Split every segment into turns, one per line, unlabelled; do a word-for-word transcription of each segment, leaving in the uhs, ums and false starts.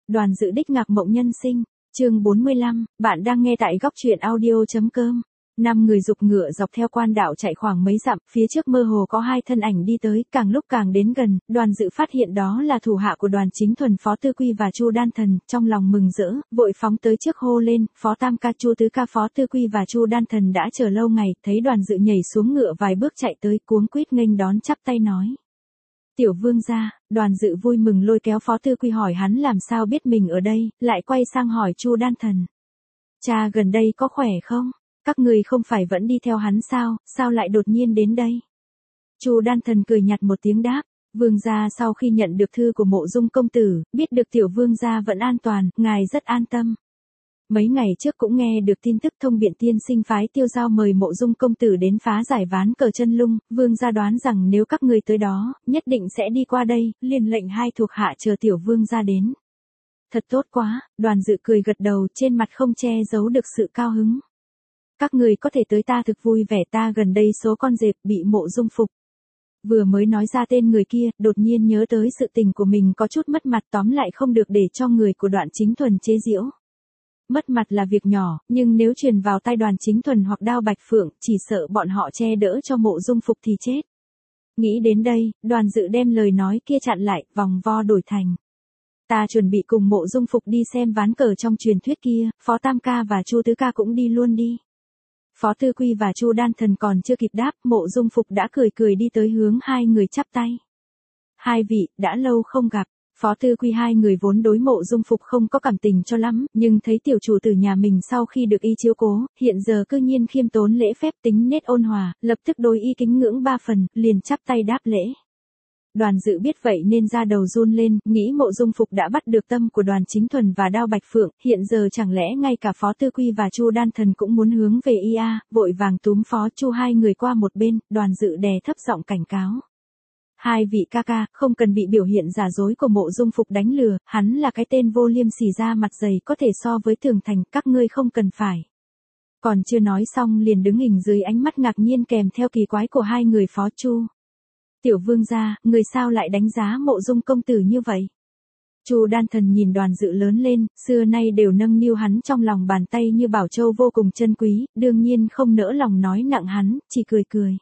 Đoàn Dự đích ngạc mộng nhân sinh, chương bốn mươi lăm, bạn đang nghe tại góc truyện audio.com. Năm người giục ngựa dọc theo quan đạo chạy khoảng mấy dặm, phía trước mơ hồ có hai thân ảnh đi tới, càng lúc càng đến gần, Đoàn Dự phát hiện đó là thủ hạ của Đoàn Chính Thuần Phó Tư Quy và Chu Đan Thần, trong lòng mừng rỡ, vội phóng tới trước hô lên, Phó Tam ca, Chu Tứ ca. Phó Tư Quy và Chu Đan Thần đã chờ lâu ngày, thấy Đoàn Dự nhảy xuống ngựa vài bước chạy tới, cuống quýt nghênh đón chắp tay nói. Tiểu vương gia. Đoàn Dự vui mừng lôi kéo Phó Tư Quy hỏi hắn làm sao biết mình ở đây, lại quay sang hỏi Chu Đan Thần. Cha gần đây có khỏe không? Các người không phải vẫn đi theo hắn sao, sao lại đột nhiên đến đây? Chu Đan Thần cười nhạt một tiếng đáp, vương gia sau khi nhận được thư của Mộ Dung công tử, biết được tiểu vương gia vẫn an toàn, ngài rất an tâm. Mấy ngày trước cũng nghe được tin tức Thông Biện tiên sinh phái Tiêu Giao mời Mộ Dung công tử đến phá giải ván cờ chân lung, vương gia đoán rằng nếu các người tới đó, nhất định sẽ đi qua đây, liền lệnh hai thuộc hạ chờ tiểu vương gia đến. Thật tốt quá, Đoàn Dự cười gật đầu, trên mặt không che giấu được sự cao hứng. Các người có thể tới ta thực vui vẻ, ta gần đây số con dẹp bị Mộ Dung phục. Vừa mới nói ra tên người kia, đột nhiên nhớ tới sự tình của mình có chút mất mặt, tóm lại không được để cho người của Đoạn Chính Thuần chế giễu. Mất mặt là việc nhỏ, nhưng nếu truyền vào tai Đoàn Chính Thuần hoặc Đao Bạch Phượng, chỉ sợ bọn họ che đỡ cho Mộ Dung phục thì chết. Nghĩ đến đây, Đoàn Dự đem lời nói kia chặn lại, vòng vo đổi thành. Ta chuẩn bị cùng Mộ Dung phục đi xem ván cờ trong truyền thuyết kia, Phó Tam ca và Chu Tứ ca cũng đi luôn đi. Phó Tư Quy và Chu Đan Thần còn chưa kịp đáp, Mộ Dung phục đã cười cười đi tới hướng hai người chắp tay. Hai vị, đã lâu không gặp. Phó Tư Quy hai người vốn đối Mộ Dung phục không có cảm tình cho lắm, nhưng thấy tiểu chủ tử nhà mình sau khi được y chiếu cố, hiện giờ cư nhiên khiêm tốn lễ phép tính nết ôn hòa, lập tức đối y kính ngưỡng ba phần, liền chắp tay đáp lễ. Đoàn Dự biết vậy nên ra đầu run lên, nghĩ Mộ Dung phục đã bắt được tâm của Đoàn Chính Thuần và Đao Bạch Phượng, hiện giờ chẳng lẽ ngay cả Phó Tư Quy và Chu Đan Thần cũng muốn hướng về y a, vội vàng túm Phó Chu hai người qua một bên, Đoàn Dự đè thấp giọng cảnh cáo. Hai vị ca ca, không cần bị biểu hiện giả dối của Mộ Dung phục đánh lừa, hắn là cái tên vô liêm sỉ da mặt dày có thể so với Tường Thành, các ngươi không cần phải. Còn chưa nói xong liền đứng hình dưới ánh mắt ngạc nhiên kèm theo kỳ quái của hai người Phó Chu. Tiểu vương gia, người sao lại đánh giá Mộ Dung công tử như vậy? Chu Đan Thần nhìn Đoàn Dự lớn lên, xưa nay đều nâng niu hắn trong lòng bàn tay như bảo châu vô cùng chân quý, đương nhiên không nỡ lòng nói nặng hắn, chỉ cười cười.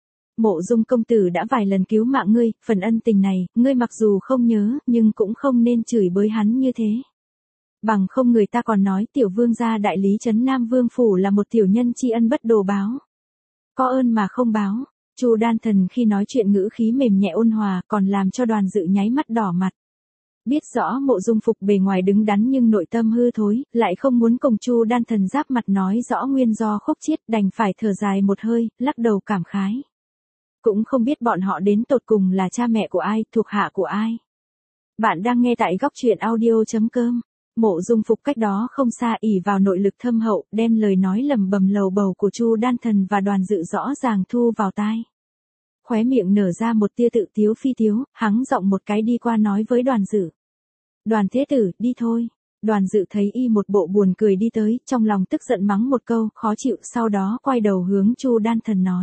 Mộ Dung công tử đã vài lần cứu mạng ngươi, phần ân tình này, ngươi mặc dù không nhớ, nhưng cũng không nên chửi bới hắn như thế. Bằng không người ta còn nói tiểu vương gia đại lý trấn Nam Vương phủ là một tiểu nhân tri ân bất đồ báo. Có ơn mà không báo. Chu Đan Thần khi nói chuyện ngữ khí mềm nhẹ ôn hòa, còn làm cho Đoàn Dự nháy mắt đỏ mặt. Biết rõ Mộ Dung phục bề ngoài đứng đắn nhưng nội tâm hư thối, lại không muốn cùng Chu Đan Thần giáp mặt nói rõ nguyên do khúc chiết, đành phải thở dài một hơi, lắc đầu cảm khái. Cũng không biết bọn họ đến tột cùng là cha mẹ của ai, thuộc hạ của ai. Bạn đang nghe tại góc truyện audio.com. Mộ Dung phục cách đó không xa ỷ vào nội lực thâm hậu, đem lời nói lầm bầm lầu bầu của Chu Đan Thần và Đoàn Dự rõ ràng thu vào tai. Khóe miệng nở ra một tia tự tiếu phi tiếu, hắng giọng một cái đi qua nói với Đoàn Dự. Đoàn thế tử, đi thôi. Đoàn Dự thấy y một bộ buồn cười đi tới, trong lòng tức giận mắng một câu, khó chịu, sau đó quay đầu hướng Chu Đan Thần nói.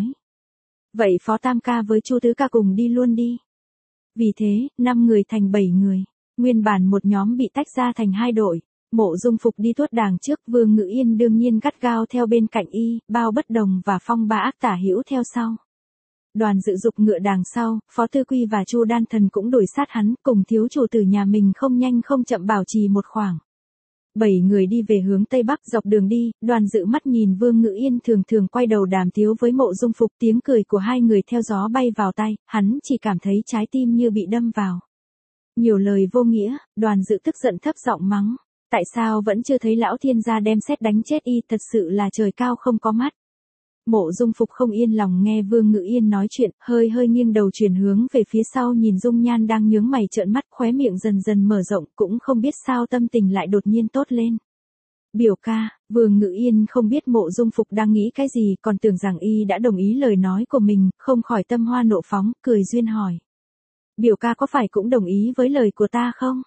Vậy Phó Tam ca với Chu Tứ ca cùng đi luôn đi. Vì thế, năm người thành bảy người. Nguyên bản một nhóm bị tách ra thành hai đội. Mộ Dung phục đi tuốt đàng trước, Vương Ngự Yên đương nhiên gắt gao theo bên cạnh y, Bao Bất Đồng và Phong Ba Ác tả hữu theo sau. Đoàn Dự dục ngựa đàng sau, Phó Tư Quy và Chu Đan Thần cũng đuổi sát hắn, cùng thiếu chủ tử nhà mình không nhanh không chậm bảo trì một khoảng. Bảy người đi về hướng Tây Bắc, dọc đường đi, Đoàn Dự mắt nhìn Vương Ngự Yên thường thường quay đầu đàm tiếu với Mộ Dung phục, tiếng cười của hai người theo gió bay vào tai, hắn chỉ cảm thấy trái tim như bị đâm vào. Nhiều lời vô nghĩa, Đoàn Dự tức giận thấp giọng mắng. Tại sao vẫn chưa thấy lão thiên gia đem sét đánh chết y, thật sự là trời cao không có mắt. Mộ Dung phục không yên lòng nghe Vương Ngự Yên nói chuyện, hơi hơi nghiêng đầu chuyển hướng về phía sau nhìn Dung Nhan đang nhướng mày trợn mắt, khóe miệng dần dần mở rộng, cũng không biết sao tâm tình lại đột nhiên tốt lên. Biểu ca, Vương Ngự Yên không biết Mộ Dung phục đang nghĩ cái gì, còn tưởng rằng y đã đồng ý lời nói của mình, không khỏi tâm hoa nộ phóng, cười duyên hỏi. Biểu ca có phải cũng đồng ý với lời của ta không?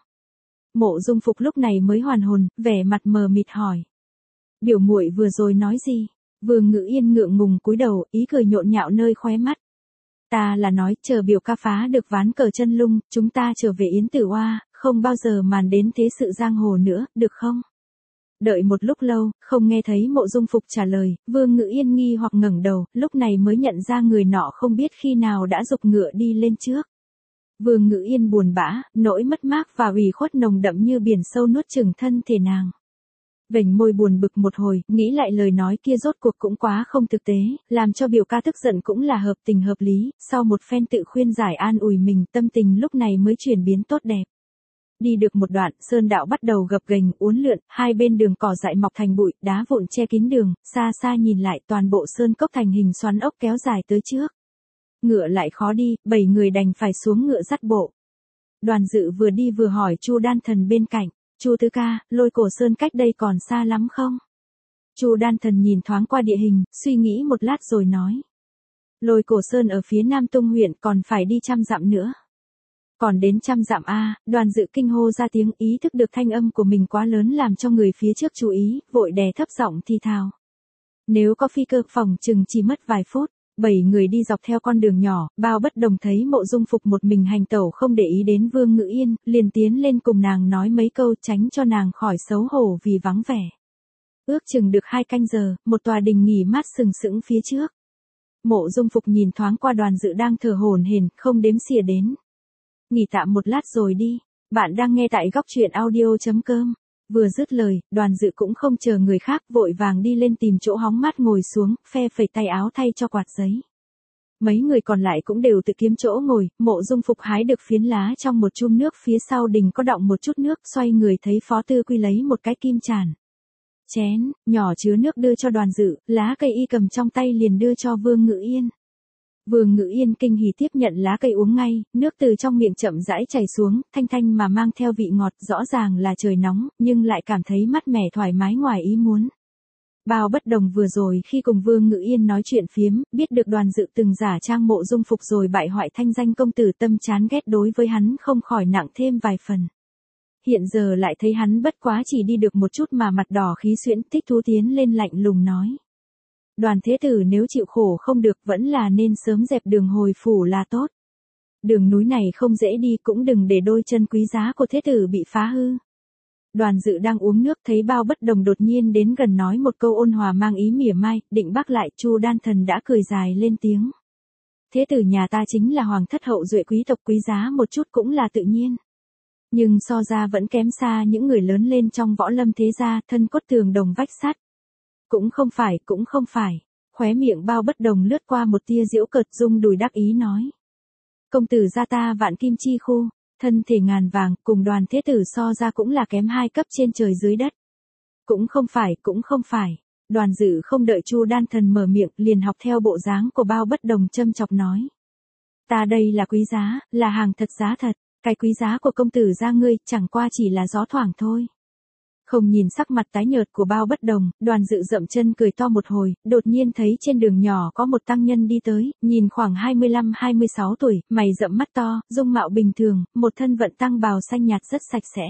Mộ Dung phục lúc này mới hoàn hồn, vẻ mặt mờ mịt hỏi. Biểu muội vừa rồi nói gì? Vương Ngự Yên ngượng ngùng cúi đầu, ý cười nhộn nhạo nơi khóe mắt. Ta là nói, chờ biểu ca phá được ván cờ chân lung, chúng ta trở về Yến Tử Oa, không bao giờ màn đến thế sự giang hồ nữa, được không? Đợi một lúc lâu, không nghe thấy Mộ Dung Phục trả lời, Vương Ngữ Yên nghi hoặc ngẩng đầu, lúc này mới nhận ra người nọ không biết khi nào đã giục ngựa đi lên trước. Vương Ngữ Yên buồn bã, nỗi mất mát và ủy khuất nồng đậm như biển sâu nuốt chửng thân thể nàng. Vểnh môi buồn bực một hồi, nghĩ lại lời nói kia rốt cuộc cũng quá không thực tế, làm cho biểu ca tức giận cũng là hợp tình hợp lý, sau một phen tự khuyên giải an ủi mình, tâm tình lúc này mới chuyển biến tốt đẹp. Đi được một đoạn, sơn đạo bắt đầu gập ghềnh, uốn lượn, hai bên đường cỏ dại mọc thành bụi, đá vụn che kín đường, xa xa nhìn lại toàn bộ sơn cốc thành hình xoắn ốc kéo dài tới trước. Ngựa lại khó đi, bảy người đành phải xuống ngựa dắt bộ. Đoàn Dự vừa đi vừa hỏi Chu Đan Thần bên cạnh, Chu tứ ca, Lôi Cổ Sơn cách đây còn xa lắm không? Chu Đan Thần nhìn thoáng qua địa hình, suy nghĩ một lát rồi nói. Lôi Cổ Sơn ở phía Nam Tung huyện còn phải đi trăm dặm nữa. Còn đến trăm dặm a, Đoàn Dự kinh hô ra tiếng, ý thức được thanh âm của mình quá lớn làm cho người phía trước chú ý, vội đè thấp giọng thì thào. Nếu có phi cơ phòng chừng chỉ mất vài phút. Bảy người đi dọc theo con đường nhỏ, Bao Bất Đồng thấy Mộ Dung Phục một mình hành tẩu không để ý đến Vương Ngữ Yên, liền tiến lên cùng nàng nói mấy câu tránh cho nàng khỏi xấu hổ vì vắng vẻ. Ước chừng được hai canh giờ, một tòa đình nghỉ mát sừng sững phía trước. Mộ Dung Phục nhìn thoáng qua Đoàn Dự đang thở hổn hển, không đếm xỉa đến. Nghỉ tạm một lát rồi đi, bạn đang nghe tại góc truyện audio chấm com. Vừa dứt lời, Đoàn Dự cũng không chờ người khác, vội vàng đi lên tìm chỗ hóng mát ngồi xuống, phe phẩy tay áo thay cho quạt giấy. Mấy người còn lại cũng đều tự kiếm chỗ ngồi, Mộ Dung Phục hái được phiến lá trong một chum nước phía sau đình có đọng một chút nước, xoay người thấy Phó Tư Quy lấy một cái kim tràn. Chén, nhỏ chứa nước đưa cho Đoàn Dự, lá cây y cầm trong tay liền đưa cho Vương Ngữ Yên. Vương Ngữ Yên kinh hỉ tiếp nhận lá cây uống ngay, nước từ trong miệng chậm rãi chảy xuống, thanh thanh mà mang theo vị ngọt, rõ ràng là trời nóng, nhưng lại cảm thấy mát mẻ thoải mái ngoài ý muốn. Bao Bất Đồng vừa rồi khi cùng Vương Ngữ Yên nói chuyện phiếm, biết được Đoàn Dự từng giả trang Mộ Dung Phục rồi bại hoại thanh danh công tử, tâm chán ghét đối với hắn không khỏi nặng thêm vài phần. Hiện giờ lại thấy hắn bất quá chỉ đi được một chút mà mặt đỏ khí xuyễn, Thích Thú tiến lên lạnh lùng nói. Đoàn thế tử nếu chịu khổ không được vẫn là nên sớm dẹp đường hồi phủ là tốt. Đường núi này không dễ đi, cũng đừng để đôi chân quý giá của thế tử bị phá hư. Đoàn Dự đang uống nước thấy Bao Bất Đồng đột nhiên đến gần nói một câu ôn hòa mang ý mỉa mai, định bác lại, Chu Đan Thần đã cười dài lên tiếng. Thế tử nhà ta chính là hoàng thất hậu duệ quý tộc, quý giá một chút cũng là tự nhiên. Nhưng so ra vẫn kém xa những người lớn lên trong võ lâm thế gia, thân cốt tường đồng vách sắt. Cũng không phải, cũng không phải. Khóe miệng Bao Bất Đồng lướt qua một tia giễu cợt, dung đùi đắc ý nói. Công tử gia ta vạn kim chi khu, thân thể ngàn vàng, cùng Đoàn thế tử so ra cũng là kém hai cấp trên trời dưới đất. Cũng không phải, cũng không phải. Đoàn Dự không đợi Chu Đan Thần mở miệng, liền học theo bộ dáng của Bao Bất Đồng châm chọc nói. Ta đây là quý giá, là hàng thật giá thật, cái quý giá của công tử gia ngươi chẳng qua chỉ là gió thoảng thôi. Không nhìn sắc mặt tái nhợt của Bao Bất Đồng, Đoàn Dự dậm chân cười to một hồi, đột nhiên thấy trên đường nhỏ có một tăng nhân đi tới, nhìn khoảng hai mươi lăm hai mươi sáu tuổi, mày rậm mắt to, dung mạo bình thường, một thân vận tăng bào xanh nhạt rất sạch sẽ.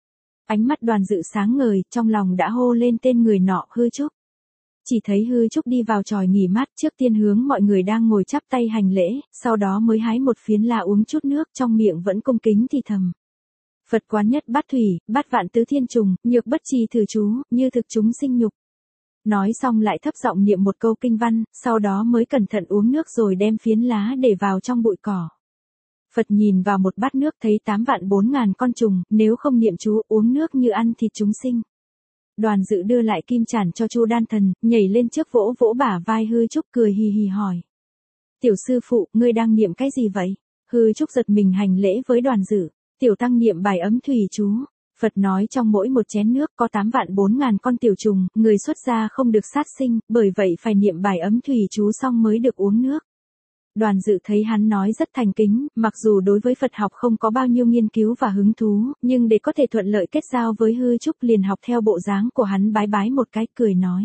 Ánh mắt Đoàn Dự sáng ngời, trong lòng đã hô lên tên người nọ, Hư Trúc. Chỉ thấy Hư Trúc đi vào chòi nghỉ mát, trước tiên hướng mọi người đang ngồi chắp tay hành lễ, sau đó mới hái một phiến lá uống chút nước, trong miệng vẫn cung kính thì thầm. Phật quán nhất bát thủy, bát vạn tứ thiên trùng, nhược bất trì thử chú, như thực chúng sinh nhục. Nói xong lại thấp giọng niệm một câu kinh văn, sau đó mới cẩn thận uống nước rồi đem phiến lá để vào trong bụi cỏ. Phật nhìn vào một bát nước thấy tám vạn bốn ngàn con trùng, nếu không niệm chú uống nước như ăn thịt chúng sinh. Đoàn Dự đưa lại kim tràn cho Chu Đan Thần, nhảy lên trước vỗ vỗ bả vai Hư Trúc cười hì hì hỏi. Tiểu sư phụ, ngươi đang niệm cái gì vậy? Hư Trúc giật mình hành lễ với Đoàn Dự. Tiểu tăng niệm bài ấm thủy chú. Phật nói trong mỗi một chén nước có tám vạn bốn ngàn con tiểu trùng, người xuất gia không được sát sinh, bởi vậy phải niệm bài ấm thủy chú xong mới được uống nước. Đoàn Dự thấy hắn nói rất thành kính, mặc dù đối với Phật học không có bao nhiêu nghiên cứu và hứng thú, nhưng để có thể thuận lợi kết giao với Hư Trúc liền học theo bộ dáng của hắn bái bái một cái, cười nói.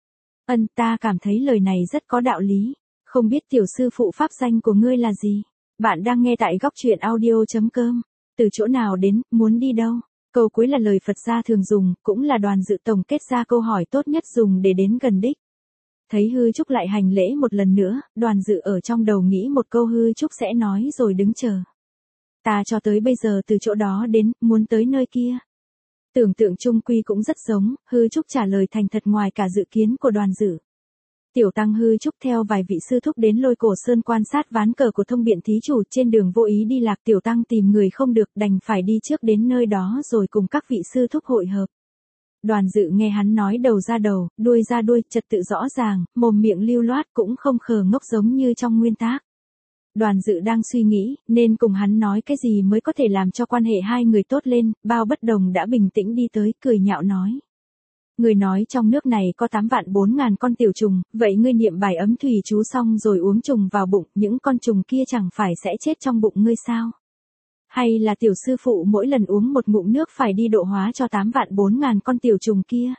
Ân, ta cảm thấy lời này rất có đạo lý. Không biết tiểu sư phụ pháp danh của ngươi là gì? Bạn đang nghe tại góc truyện audio chấm com. Từ chỗ nào đến, muốn đi đâu? Câu cuối là lời Phật gia thường dùng, cũng là Đoàn Dự tổng kết ra câu hỏi tốt nhất dùng để đến gần đích. Thấy Hư Trúc lại hành lễ một lần nữa, Đoàn Dự ở trong đầu nghĩ một câu Hư Trúc sẽ nói rồi đứng chờ. Ta cho tới bây giờ từ chỗ đó đến, muốn tới nơi kia. Tưởng tượng chung quy cũng rất giống, hư trúc trả lời thành thật ngoài cả dự kiến của Đoàn Dự. Tiểu tăng hư trúc theo vài vị sư thúc đến Lôi Cổ Sơn quan sát ván cờ của Thông Biện thí chủ, trên đường vô ý đi lạc, tiểu tăng tìm người không được, đành phải đi trước đến nơi đó rồi cùng các vị sư thúc hội hợp. Đoàn Dự nghe hắn nói đầu ra đầu, đuôi ra đuôi, trật tự rõ ràng, mồm miệng lưu loát, cũng không khờ ngốc giống như trong nguyên tác. Đoàn Dự đang suy nghĩ, nên cùng hắn nói cái gì mới có thể làm cho quan hệ hai người tốt lên, Bao Bất Đồng đã bình tĩnh đi tới, cười nhạo nói. Người nói trong nước này có tám vạn bốn ngàn con tiểu trùng, vậy ngươi niệm bài ấm thủy chú xong rồi uống trùng vào bụng, những con trùng kia chẳng phải sẽ chết trong bụng ngươi sao? Hay là tiểu sư phụ mỗi lần uống một ngụm nước phải đi độ hóa cho tám vạn bốn ngàn con tiểu trùng kia?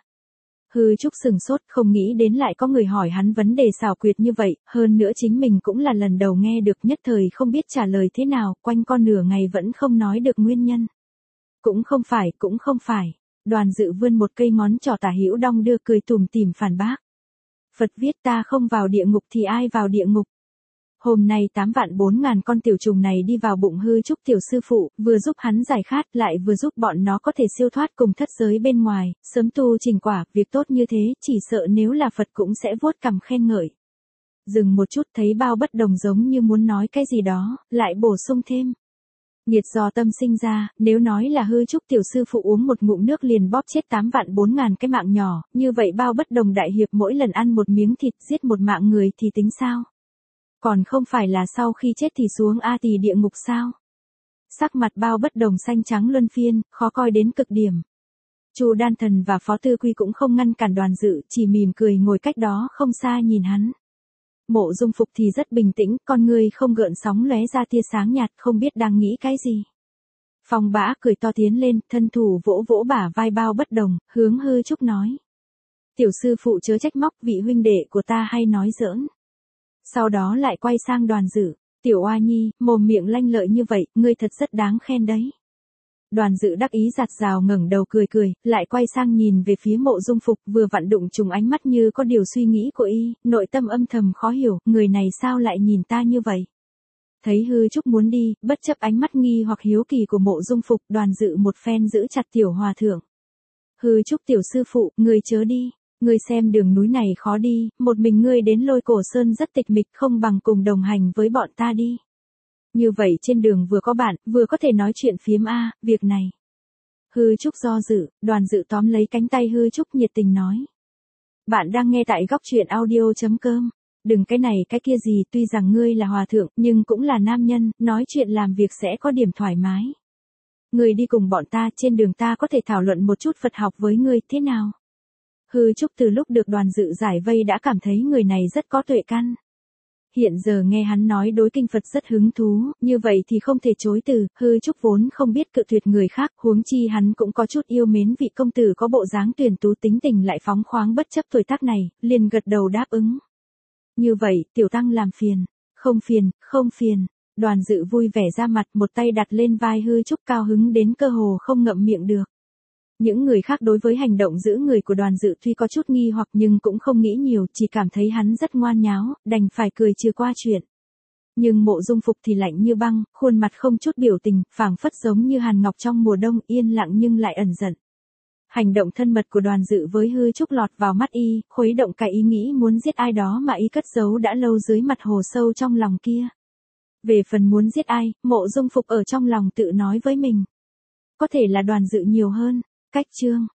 Hư Trúc sừng sốt, không nghĩ đến lại có người hỏi hắn vấn đề xảo quyệt như vậy, hơn nữa chính mình cũng là lần đầu nghe được, nhất thời không biết trả lời thế nào, quanh con nửa ngày vẫn không nói được nguyên nhân. Cũng không phải, cũng không phải. Đoàn Dự vươn một cây ngón trỏ tả hữu đong đưa, cười tủm tỉm phản bác. Phật viết ta không vào địa ngục thì ai vào địa ngục? Hôm nay tám vạn bốn ngàn con tiểu trùng này đi vào bụng Hư Trúc tiểu sư phụ, vừa giúp hắn giải khát, lại vừa giúp bọn nó có thể siêu thoát cùng thất giới bên ngoài, sớm tu trình quả, việc tốt như thế, chỉ sợ nếu là Phật cũng sẽ vuốt cằm khen ngợi. Dừng một chút, thấy Bao Bất Đồng giống như muốn nói cái gì đó, lại bổ sung thêm. Nghiệt do tâm sinh ra, nếu nói là Hư Trúc tiểu sư phụ uống một ngụm nước liền bóp chết tám vạn bốn ngàn cái mạng nhỏ, như vậy Bao Bất Đồng đại hiệp mỗi lần ăn một miếng thịt giết một mạng người thì tính sao? Còn không phải là sau khi chết thì xuống A Tỳ địa ngục sao? Sắc mặt Bao Bất Đồng xanh trắng luân phiên, khó coi đến cực điểm. Chu Đan Thần và Phó Tư Quy cũng không ngăn cản Đoàn Dự, chỉ mỉm cười ngồi cách đó không xa nhìn hắn. Mộ Dung Phục thì rất bình tĩnh, con ngươi không gợn sóng lóe ra tia sáng nhạt, không biết đang nghĩ cái gì. Phong Bã cười to tiến lên, thân thủ vỗ vỗ bả vai Bao Bất Đồng, hướng Hư Trúc nói. Tiểu sư phụ chớ trách móc, vị huynh đệ của ta hay nói giỡn. Sau đó lại quay sang Đoàn Dự, tiểu oa nhi, mồm miệng lanh lợi như vậy, ngươi thật rất đáng khen đấy. Đoàn Dự đắc ý giạt rào ngẩng đầu cười cười, lại quay sang nhìn về phía Mộ Dung Phục, vừa vặn đụng trùng ánh mắt như có điều suy nghĩ của y, nội tâm âm thầm khó hiểu, người này sao lại nhìn ta như vậy. Thấy Hư Trúc muốn đi, bất chấp ánh mắt nghi hoặc hiếu kỳ của Mộ Dung Phục, Đoàn Dự một phen giữ chặt tiểu hòa thượng. Hư Trúc tiểu sư phụ, ngươi chớ đi. Ngươi xem đường núi này khó đi, một mình ngươi đến Lôi Cổ Sơn rất tịch mịch, không bằng cùng đồng hành với bọn ta đi. Như vậy trên đường vừa có bạn, vừa có thể nói chuyện phiếm a, việc này. Hư Trúc do dự, Đoàn Dự tóm lấy cánh tay Hư Trúc nhiệt tình nói. Bạn đang nghe tại góc truyện audio chấm com. Đừng cái này cái kia gì, tuy rằng ngươi là hòa thượng, nhưng cũng là nam nhân, nói chuyện làm việc sẽ có điểm thoải mái. Ngươi đi cùng bọn ta, trên đường ta có thể thảo luận một chút Phật học với ngươi, thế nào? Hư Trúc từ lúc được Đoàn Dự giải vây đã cảm thấy người này rất có tuệ căn. Hiện giờ nghe hắn nói đối kinh Phật rất hứng thú, như vậy thì không thể chối từ, Hư Trúc vốn không biết cự tuyệt người khác, huống chi hắn cũng có chút yêu mến vị công tử có bộ dáng tuyển tú tính tình lại phóng khoáng bất chấp tuổi tác này, liền gật đầu đáp ứng. Như vậy, tiểu tăng làm phiền, không phiền, không phiền. Đoàn Dự vui vẻ ra mặt, một tay đặt lên vai Hư Trúc, cao hứng đến cơ hồ không ngậm miệng được. Những người khác đối với hành động giữ người của Đoàn Dự tuy có chút nghi hoặc nhưng cũng không nghĩ nhiều, chỉ cảm thấy hắn rất ngoan nháo, đành phải cười trừ qua chuyện. Nhưng Mộ Dung Phục thì lạnh như băng, khuôn mặt không chút biểu tình, phảng phất giống như hàn ngọc trong mùa đông, yên lặng nhưng lại ẩn giận. Hành động thân mật của Đoàn Dự với Hư Trúc lọt vào mắt y, khuấy động cái ý nghĩ muốn giết ai đó mà y cất giấu đã lâu dưới mặt hồ sâu trong lòng kia. Về phần muốn giết ai, Mộ Dung Phục ở trong lòng tự nói với mình. Có thể là Đoàn Dự nhiều hơn. Cách chương